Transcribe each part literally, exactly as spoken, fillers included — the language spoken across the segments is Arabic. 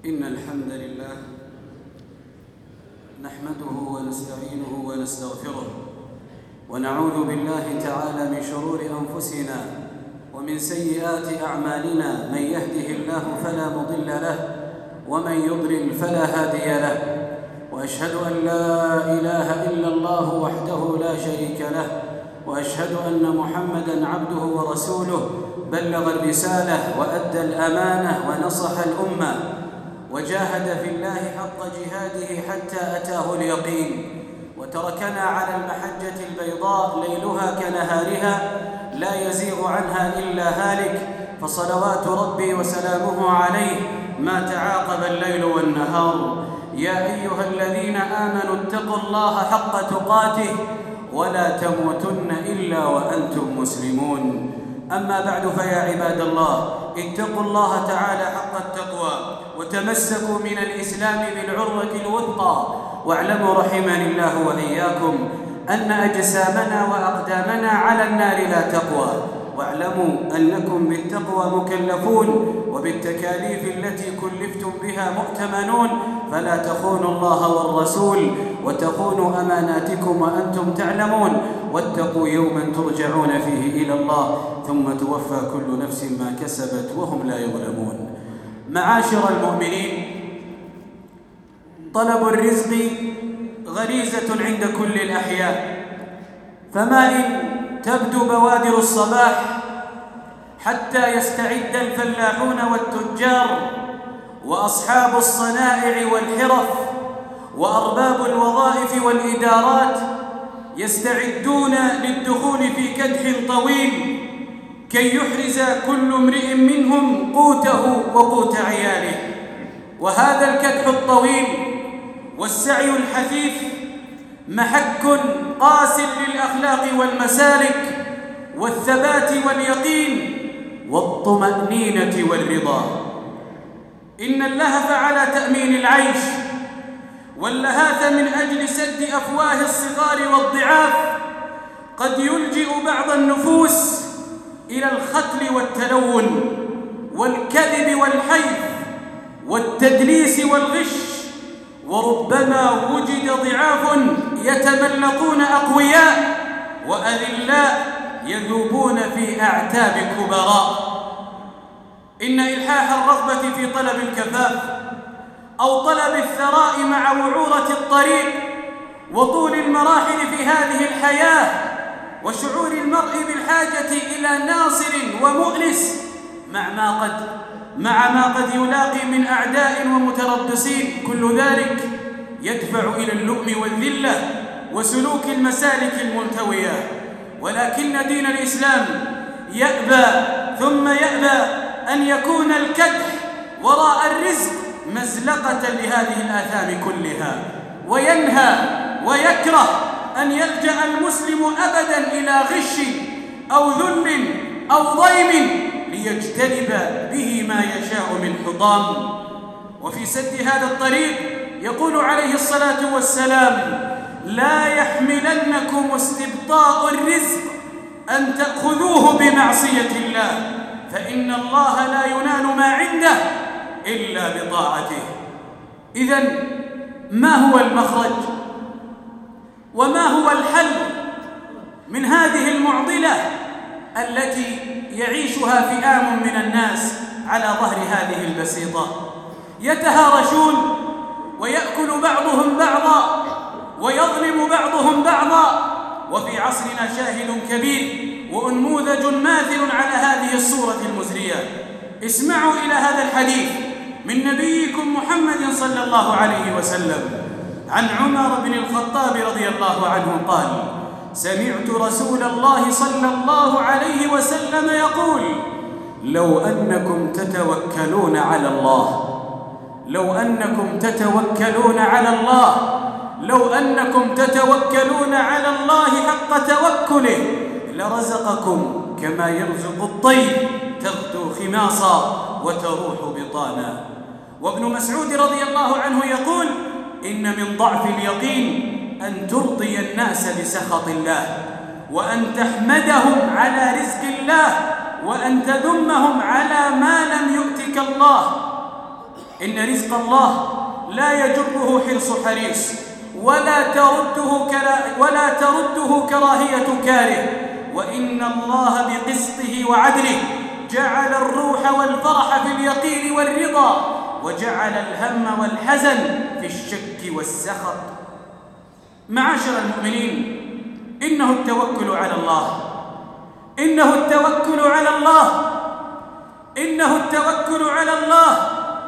إن الحمد لله نحمده ونستعينه ونستغفره ونعوذ بالله تعالى من شرور أنفسنا ومن سيئات أعمالنا. من يهده الله فلا مضل له ومن يضلل فلا هادي له، وأشهد أن لا إله إلا الله وحده لا شريك له، وأشهد أن محمدًا عبده ورسوله بلغ الرسالة وأدى الأمانة ونصح الأمة وجاهد في الله حق جهاده حتى أتاه اليقين، وتركنا على المحجة البيضاء ليلها كنهارها لا يزيغ عنها إلا هالك، فصلوات ربي وسلامه عليه ما تعاقب الليل والنهار. يا أيها الذين آمنوا اتقوا الله حق تقاته ولا تموتن إلا وأنتم مسلمون. أما بعد، فيا عباد الله، اتقوا الله تعالى حق التقوى وتمسكوا من الإسلام بالعروة الوثقى، واعلموا رحمني الله وإياكم أن أجسامنا وأقدامنا على النار لا تقوى، واعلموا أنكم بالتقوى مكلفون وبالتكاليف التي كلفتم بها مؤتمنون، فلا تخونوا الله والرسول وتخونوا أماناتكم وأنتم تعلمون، واتقوا يوما ترجعون فيه إلى الله ثم توفى كل نفس ما كسبت وهم لا يظلمون. معاشر المؤمنين، طلب الرزق غريزة عند كل الأحياء، فما إن تبدو بوادر الصباح حتى يستعد الفلاحون والتجار وأصحاب الصنائع والحرف وأرباب الوظائف والإدارات يستعدون للدخول في كدح طويل كي يحرز كل امرئ منهم قوته وقوت عياله. وهذا الكدح الطويل والسعي الحثيث محك قاس للأخلاق والمسالك والثبات واليقين والطمأنينة والرضا. إن اللهف على تأمين العيش واللهاث من أجل سد أفواه الصغار والضعاف قد يلجئ بعض النفوس إلى الختل والتلون والكذب والحيف والتدليس والغش، وربما وجد ضعاف يتملقون أقوياء وأذلاء يذوبون في أعتاب كبراء. إن إلحاح الرغبة في طلب الكفاف أو طلب الثراء مع وعورة الطريق وطول المراحل في هذه الحياة وشعور المرء بالحاجة إلى ناصر ومؤنس مع ما قد مع ما قد يلاقي من أعداء ومتربصين، كل ذلك يدفع إلى اللؤم والذلة وسلوك المسالك الملتوية. ولكن دين الإسلام يأبى ثم يأبى أن يكون الكدح وراء الرزق مزلقة لهذه الآثام كلها، وينهى ويكره أن يلجأ المسلم أبداً إلى غش أو ذل أو ضيم ليجتنب به ما يشاء من حطام. وفي سد هذا الطريق يقول عليه الصلاة والسلام: لا يحملنكم استبطاء الرزق أن تأخذوه بمعصية الله، فإن الله لا ينال ما عنده إلا بطاعته. إذن ما هو المخرج وما هو الحل من هذه المعضلة التي يعيشها فئام من الناس على ظهر هذه البسيطة؟ يتهارشون ويأكل بعضهم بعضا ويظلم بعضهم بعضا، وفي عصرنا شاهد كبير وأنموذج ماثل على هذه الصورة المزرية. اسمعوا إلى هذا الحديث من نبيكم محمد صلى الله عليه وسلم عن عمر بن الخطاب رضي الله عنه قال: سمعت رسول الله صلى الله عليه وسلم يقول: لو أنكم تتوكلون على الله لو أنكم تتوكلون على الله لو أنكم تتوكلون على الله حق توكله لرزقكم كما يرزق الطير تغدو خماصا وتروح بطانا. وابن مسعود رضي الله عنه يقول: إن من ضعف اليقين أن ترضي الناس بسخط الله، وأن تحمدهم على رزق الله، وأن تذمهم على ما لم يؤتك الله. إن رزق الله لا يجره حرص حريص، ولا ترده ولا ترده كراهية كاره، وإن الله بقسطه وعدله جعل الروح والفرح في اليقين والرضا، وجعل الهم والحزن في الشك والسخط. معاشر المؤمنين، إنه التوكل على الله، إنه التوكل على الله، إنه التوكل على الله.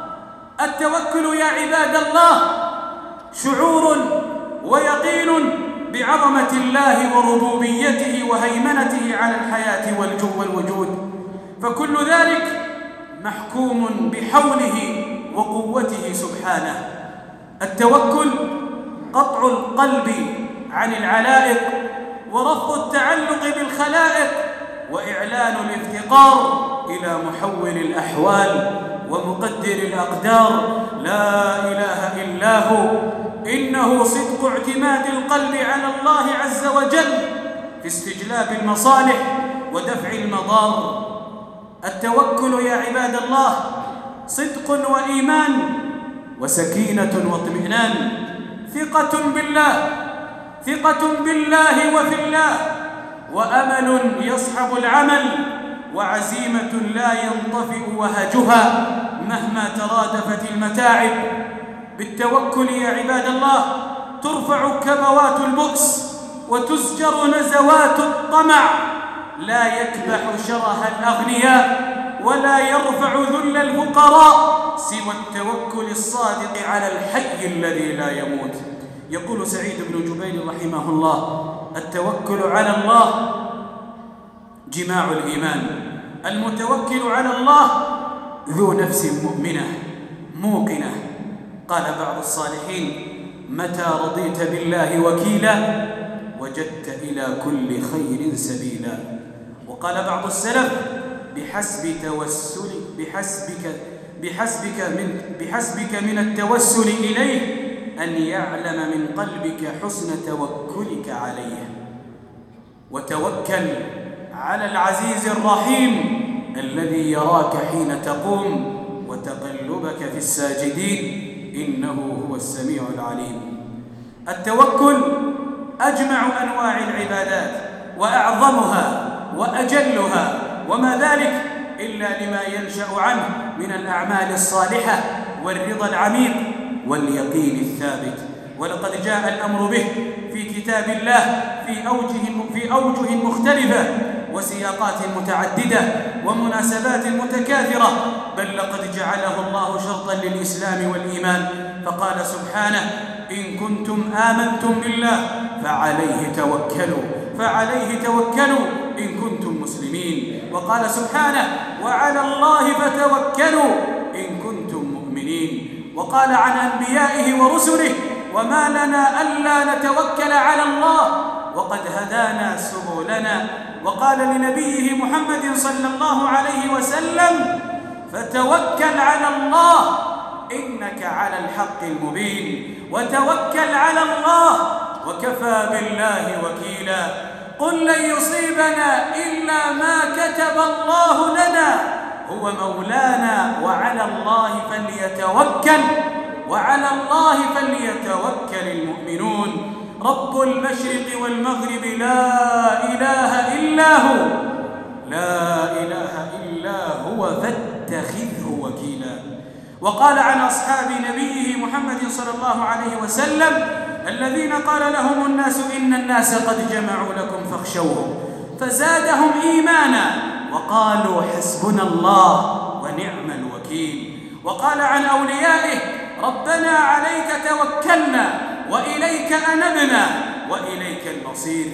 التوكل يا عباد الله شعور ويقين بعظمة الله وربوبيته وهيمنته على الحياة والوجود، فكل ذلك محكوم بحوله وقوته سبحانه. التوكل قطع القلب عن العلائق، ورفض التعلق بالخلائق، وإعلان الافتقار إلى محول الأحوال ومقدر الأقدار لا إله إلا هو. إنه صدق اعتماد القلب على الله عز وجل في استجلاب المصالح ودفع المضار. التوكل يا عباد الله صدق وإيمان وسكينة واطمئنان، ثقة بالله، ثقة بالله وفي الله، وأمل يصحب العمل، وعزيمة لا ينطفئ وهجها مهما ترادفت المتاعب. بالتوكل يا عباد الله ترفع كبوات البؤس وتزجر نزوات الطمع، لا يكبح شره الأغنياء ولا يرفع ذل الفقراء سوى التوكل الصادق على الحي الذي لا يموت. يقول سعيد بن جبير رحمه الله: التوكل على الله جماع الإيمان. المتوكل على الله ذو نفس مؤمنة موقنة. قال بعض الصالحين: متى رضيت بالله وكيلا وجدت إلى كل خير سبيلا. وقال بعض السلف: بحسب توسل بحسبك بحسبك من بحسبك من التوسل إليه أن يعلم من قلبك حسن توكلك عليه. وتوكل على العزيز الرحيم الذي يراك حين تقوم وتقلبك في الساجدين، إنه هو السميع العليم. التوكل أجمع أنواع العبادات وأعظمها وأجلها، وما ذلك إلا لما ينشأ عنه من الأعمال الصالحة والرضا العميق واليقين الثابت. ولقد جاء الأمر به في كتاب الله في أوجه في أوجه مختلفة وسياقات متعددة ومناسبات متكاثرة، بل لقد جعله الله شرطا للإسلام والإيمان، فقال سبحانه: إن كنتم آمنتم بالله فعليه توكلوا فعليه توكلوا إن كنتم مسلمين. وقال سبحانه: وعلى الله فتوكلوا إن كنتم مؤمنين. وقال عن أنبيائه ورسله: وما لنا ألا نتوكل على الله وقد هدانا سبلنا. وقال لنبيه محمد صلى الله عليه وسلم: فتوكل على الله إنك على الحق المبين، وتوكل على الله وكفى بالله وكيلا. قل لن يصيبنا إلا ما كتب الله لنا هو مولانا وعلى الله فليتوكل وعلى الله فليتوكل المؤمنون. رب المشرق والمغرب لا إله إلا هو لا إله إلا هو فاتخذه وكيلا. وقال عن أصحاب نبيه محمد صلى الله عليه وسلم الذين قال لهم الناس إن الناس قد جمعوا لكم فاخشوهم فزادهم إيمانا وقالوا حسبنا الله ونعم الوكيل. وقال عن أوليائه: ربنا عليك توكلنا وإليك أنبنا وإليك المصير.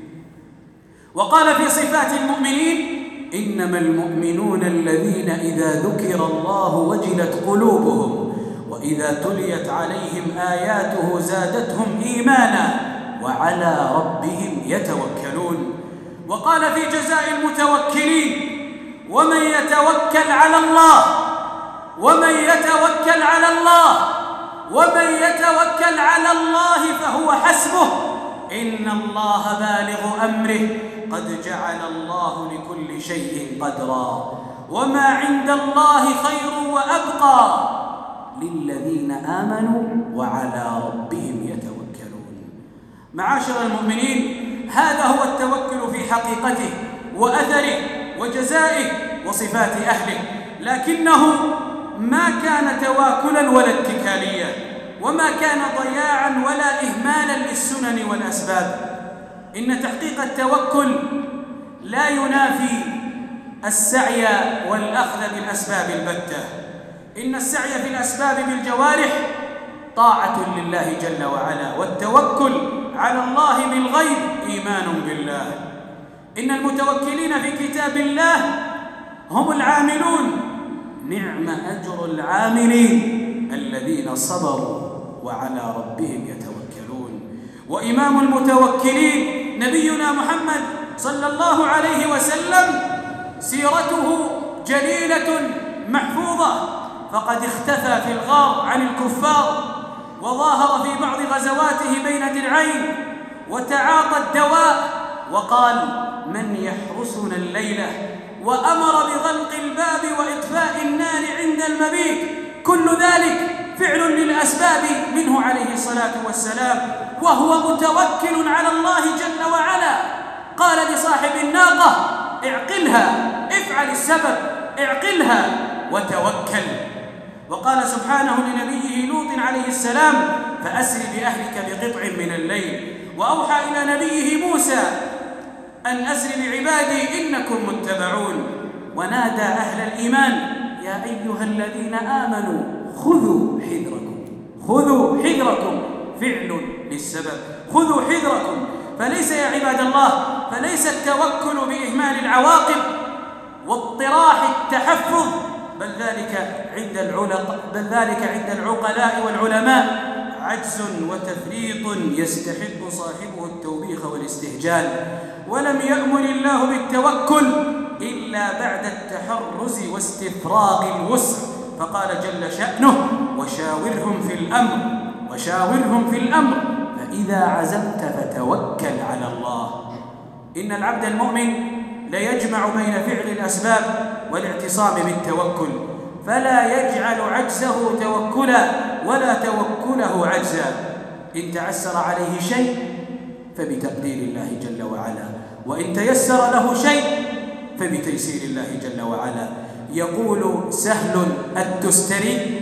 وقال في صفات المؤمنين: إنما المؤمنون الذين إذا ذكر الله وجلت قلوبهم وإذا تليت عليهم آياته زادتهم إيمانا وعلى ربهم يتوكلون. وقال في جزاء المتوكلين: ومن يتوكل على الله ومن يتوكل على الله ومن يتوكل على الله فهو حسبه إن الله بالغ أمره قد جعل الله لكل شيء قدرا وما عند الله خير وأبقى. للذين آمنوا وعلى ربهم يتوكلون. معاشر المؤمنين، هذا هو التوكل في حقيقته وأثره وجزائه وصفات أهله، لكنه ما كان تواكلا ولا اتكاليا، وما كان ضياعا ولا إهمالا للسنن والأسباب. إن تحقيق التوكل لا ينافي السعي والأخذ بالأسباب البتة. إن السعي في الأسباب بالجوارح طاعة لله جل وعلا، والتوكل على الله بالغيب إيمان بالله. إن المتوكلين في كتاب الله هم العاملون، نعم أجر العاملين الذين صبروا وعلى ربهم يتوكلون. وإمام المتوكلين نبينا محمد صلى الله عليه وسلم سيرته جليلة محفوظة، فقد اختفى في الغار عن الكفار، وظاهر في بعض غزواته بين درعين، وتعاطى الدواء وقال: من يحرسنا الليلة؟ وأمر بغلق الباب وإطفاء النار عند المبيت. كل ذلك فعل للأسباب منه عليه الصلاة والسلام، وهو متوكل على الله جل وعلا. قال لصاحب الناقة: اعقلها، افعل السبب، اعقلها وتوكل. وقال سبحانه لنبيه لوط عليه السلام: فأسر بأهلك بقطع من الليل. وأوحى إلى نبيه موسى أن أسر بعبادي إنكم متبعون. ونادى أهل الإيمان: يا أيها الذين آمنوا خذوا حذركم. خذوا حذركم فعل للسبب، خذوا حذركم. فليس يا عباد الله، فليس التوكل بإهمال العواقب واطراح التحفظ، بل ذلك عند العلق بل ذلك عند العقلاء والعلماء عجز وتفريط يستحق صاحبه التوبيخ والاستهجان. ولم يأمر الله بالتوكل إلا بعد التحرز واستفراغ الوسع، فقال جل شأنه: وشاورهم في الأمر وشاورهم في الأمر فإذا عزمت فتوكل على الله. إن العبد المؤمن ليجمع بين فعل الأسباب والاعتصام بالتوكل، فلا يجعل عجزه توكلا ولا توكله عجزا. إن تعسر عليه شيء فبتقدير الله جل وعلا، وإن تيسر له شيء فبتيسير الله جل وعلا. يقول سهل التستري: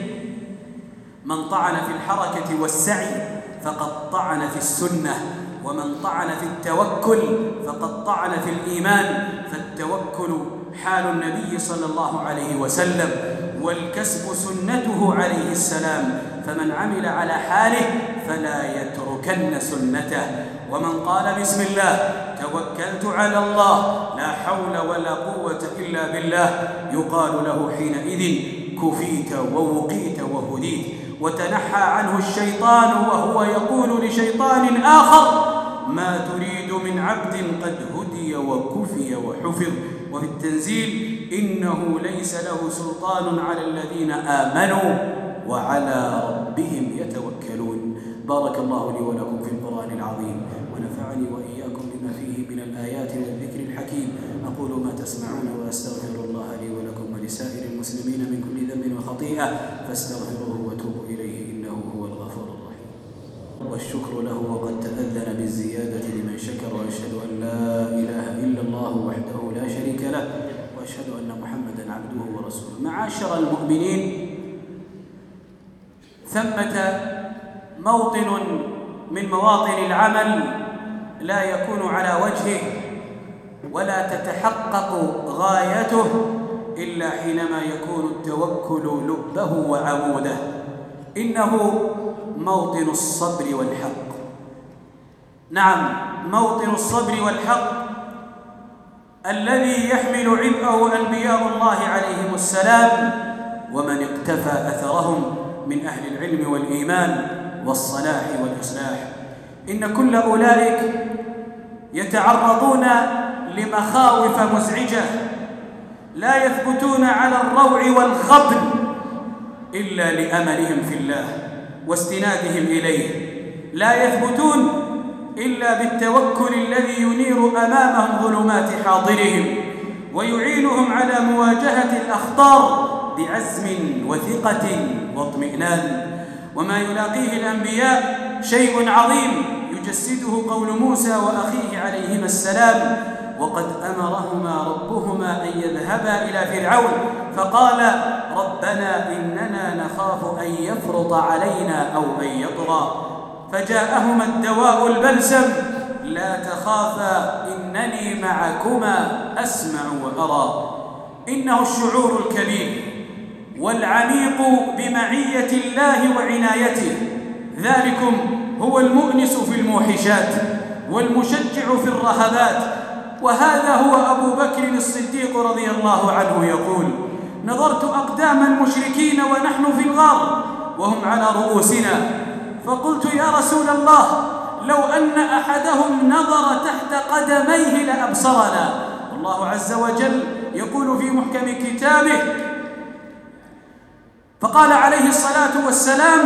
من طعن في الحركة والسعي فقد طعن في السنة، ومن طعن في التوكل فقد طعن في الإيمان. فالتوكل حال النبي صلى الله عليه وسلم، والكسب سنته عليه السلام، فمن عمل على حاله فلا يتركن سنته. ومن قال بسم الله توكلت على الله لا حول ولا قوة إلا بالله، يقال له حينئذ كفيت ووقيت وهديت، وتنحى عنه الشيطان وهو يقول لشيطان آخر: ما تريد من عبد قد هدي وكفي وحفظ. وفي التنزيل: إنه ليس له سلطان على الذين آمنوا وعلى ربهم يتوكلون. بارك الله لي ولكم في القرآن العظيم، ونفعني وإياكم بما فيه من الآيات والذكر الحكيم. أقول ما تسمعون وأستغفر الله لي ولكم ولسائر المسلمين من كل ذنب وخطيئة، فاستغفروه وتوبوا إليه إنه هو الغفور الرحيم. والشكر له وقد تأذن بالزيادة لمن شكر. وأشهد أن لا إله إلا الله وحده لا شريك له، وأشهد أن محمدًا عبده ورسوله. معاشر المؤمنين، ثمة موطن من مواطن العمل لا يكون على وجهه ولا تتحقق غايته إلا حينما يكون التوكل لبه وعموده. إنه موطن الصبر والحق. نعم، موطن الصبر والحق الذي يحمل عبئه أنبياء الله عليهم السلام، ومن اقتفى أثرهم من أهل العلم والإيمان والصلاح والإصلاح. إن كل أولئك يتعرضون لمخاوف مزعجة، لا يثبتون على الروع والخبن إلا لأملهم في الله واستنادهم إليه، لا يثبتون إلا بالتوكل الذي ينير أمامهم ظلمات حاضرهم ويعينهم على مواجهة الأخطار بعزم وثقة واطمئنان. وما يلاقيه الأنبياء شيء عظيم يجسده قول موسى وأخيه عليهما السلام: وقد أمرهما ربهما أن يذهبا إلى فرعون فقال ربنا إننا نخاف أن يفرط علينا أو أن يطغى، فجاءهما الدواء البلسم: لا تخافا إنني معكما أسمع وأرى. إنه الشعور الكبير والعميق بمعية الله وعنايته، ذلكم هو المؤنس في الموحشات والمشجع في الرهبات. وهذا هو أبو بكر الصديق رضي الله عنه يقول: نظرت أقدام المشركين ونحن في الغار وهم على رؤوسنا، فقلت يا رسول الله لو أن أحدهم نظر تحت قدميه لأبصرنا. الله عز وجل يقول في محكم كتابه: فقال عليه الصلاة والسلام: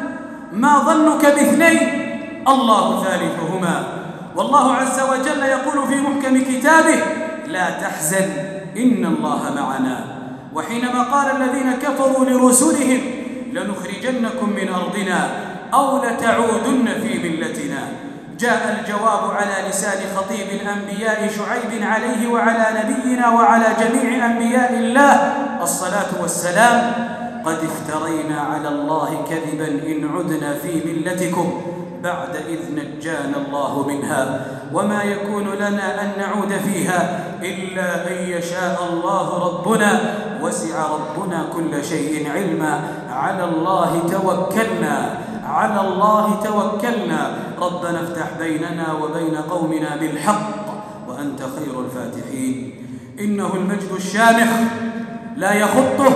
ما ظنك باثنين الله ثالثهما. والله عز وجل يقول في محكم كتابه: لا تحزن إن الله معنا. وحينما قال الذين كفروا لرسلهم: لنخرجنكم من أرضنا أو لتعودن في ملتنا، جاء الجواب على لسان خطيب الأنبياء شعيب عليه وعلى نبينا وعلى جميع أنبياء الله الصلاة والسلام: قد افترينا على الله كذبا إن عدنا في ملتكم بعد إذ نجانا الله منها، وما يكون لنا أن نعود فيها إلا أن يشاء الله ربنا، وسع ربنا كل شيء علما، على الله توكلنا على الله توكلنا ربنا افتح بيننا وبين قومنا بالحق وأنت خير الفاتحين. إنه المجد الشامخ لا يخطه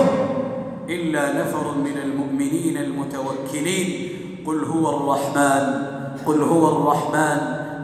إلا نفر من المؤمنين المتوكلين. قل هو الرحمن قل هو الرحمن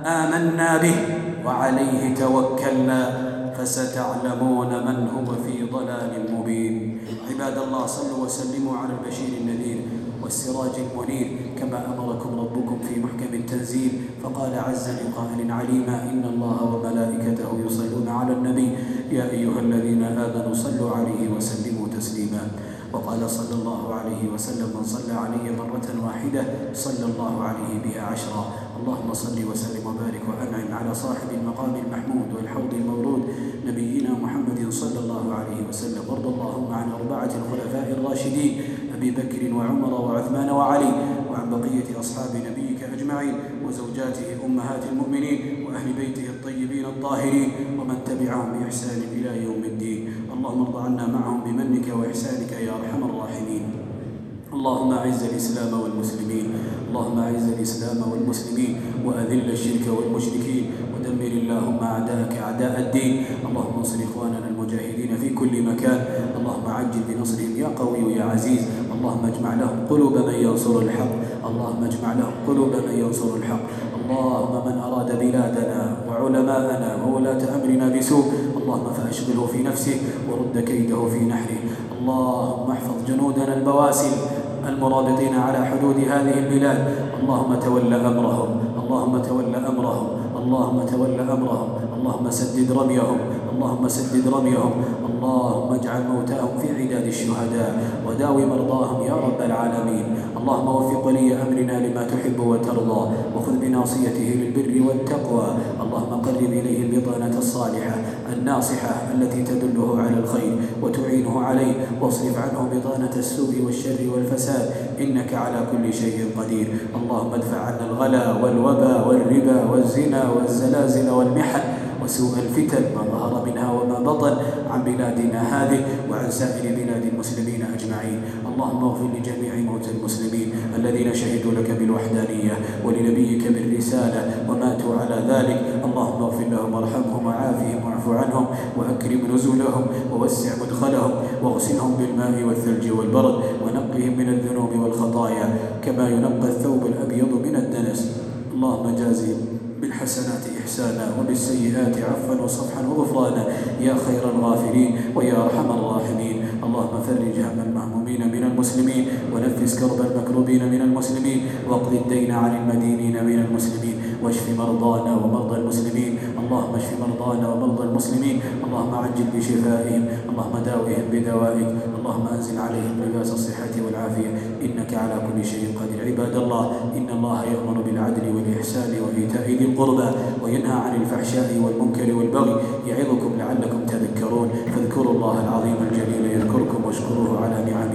آمنا به وعليه توكلنا فستعلمون من هو في ضلال مبين. عباد الله، صلوا وسلموا على البشير النذير والسراج المنير كما أمركم ربكم في محكم التنزيل، فقال عز من قائل عليما: إن الله وملائكته يصلون على النبي يا أيها الذين آمنوا صلوا عليه وسلموا تسليما. وقال صلى الله عليه وسلم: من صلى علي مرة واحدة صلى الله عليه بها عشرا. اللهم صل وسلم وبارك وأنعم على صاحب المقام المحمود والحوض المورود نبينا محمد صلى الله عليه وسلم. وارض اللهم عن أربعة الخلفاء الراشدين أبي بكر وعمر وعثمان وعلي، وعن بقية أصحاب نبيك أجمعين وزوجاته أمهات المؤمنين وأهل بيته الطيبين الطاهرين ومن تبعهم بإحسان إلى يوم الدين. اللهم ارض عنا معهم بمنك وإحسانك يا أرحم الراحمين. اللهم أعز الإسلام والمسلمين اللهم أعز الإسلام والمسلمين وأذل الشرك والمشركين ودمر اللهم أعداءك أعداء الدين. اللهم انصر إخواننا المجاهدين في كل مكان، اللهم عجل بنصرهم يا قوي يا عزيز. اللهم اجمع لهم قلوب من ينصر الحق اللهم اجمع لهم قلوب من ينصر الحق. اللهم من أراد بلادنا وعلماءنا وولاة أمرنا بسوء اللهم فأشغله في نفسه ورد كيده في نحره. اللهم احفظ جنودنا البواسل المرابطين على حدود هذه البلاد، اللهم تول أمرهم اللهم تول أمرهم اللهم تول أمرهم اللهم سدد رميهم اللهم سدد رميهم اللهم اجعل موتاهم في عداد الشهداء وداوي مرضاهم يا رب العالمين. اللهم وفق ولي أمرنا لما تحب وترضى وخذ بناصيته للبر والتقوى. اللهم قرب إليه البطانة الصالحة الناصحة التي تدله على الخير وتعينه عليه، واصرف عنه بطانة السوء والشر والفساد إنك على كل شيء قدير. اللهم ادفع عنا الغلا والوبا والربا والزنا والزلازل والمحن وسوء الفتن ما ظهر منها وما بطن عن بلادنا هذه وعن سائر بلاد المسلمين أجمعين. اللهم اغفر لجميع موتى المسلمين الذين شهدوا لك بالوحدانية ولنبيك بالرسالة وماتوا على ذلك. اللهم اغفر لهم وارحمهم وعافهم واعف عنهم وأكرم نزلهم ووسع مدخلهم واغسلهم بالماء والثلج والبرد ونقهم من الذنوب والخطايا كما ينقى الثوب الأبيض من الدنس. اللهم جازهم بالحسنات إحسانا وبالسيئات عفوا وصفحا وغفرانا يا خير الغافرين ويا أرحم الراحمين. اللهم فرج هم المهمومين من المسلمين ونفس كرب المكروبين من المسلمين واقض الدين عن المدينين من المسلمين. واشف مرضانا ومرضى المسلمين، اللهم اشف مرضانا ومرضى المسلمين، اللهم عجل بشفائهم، اللهم داوهم بدوائك، اللهم أنزل عليهم لباس الصحة والعافية، إنك على كل شيء قدير. عباد الله، إن الله يأمر بالعدل والإحسان وإيتاء ذي القربى وينهى عن الفحشاء والمنكر والبغي، يعظكم لعلكم تذكرون، فاذكروا الله العظيم الجليل يذكركم واشكروه على نعمه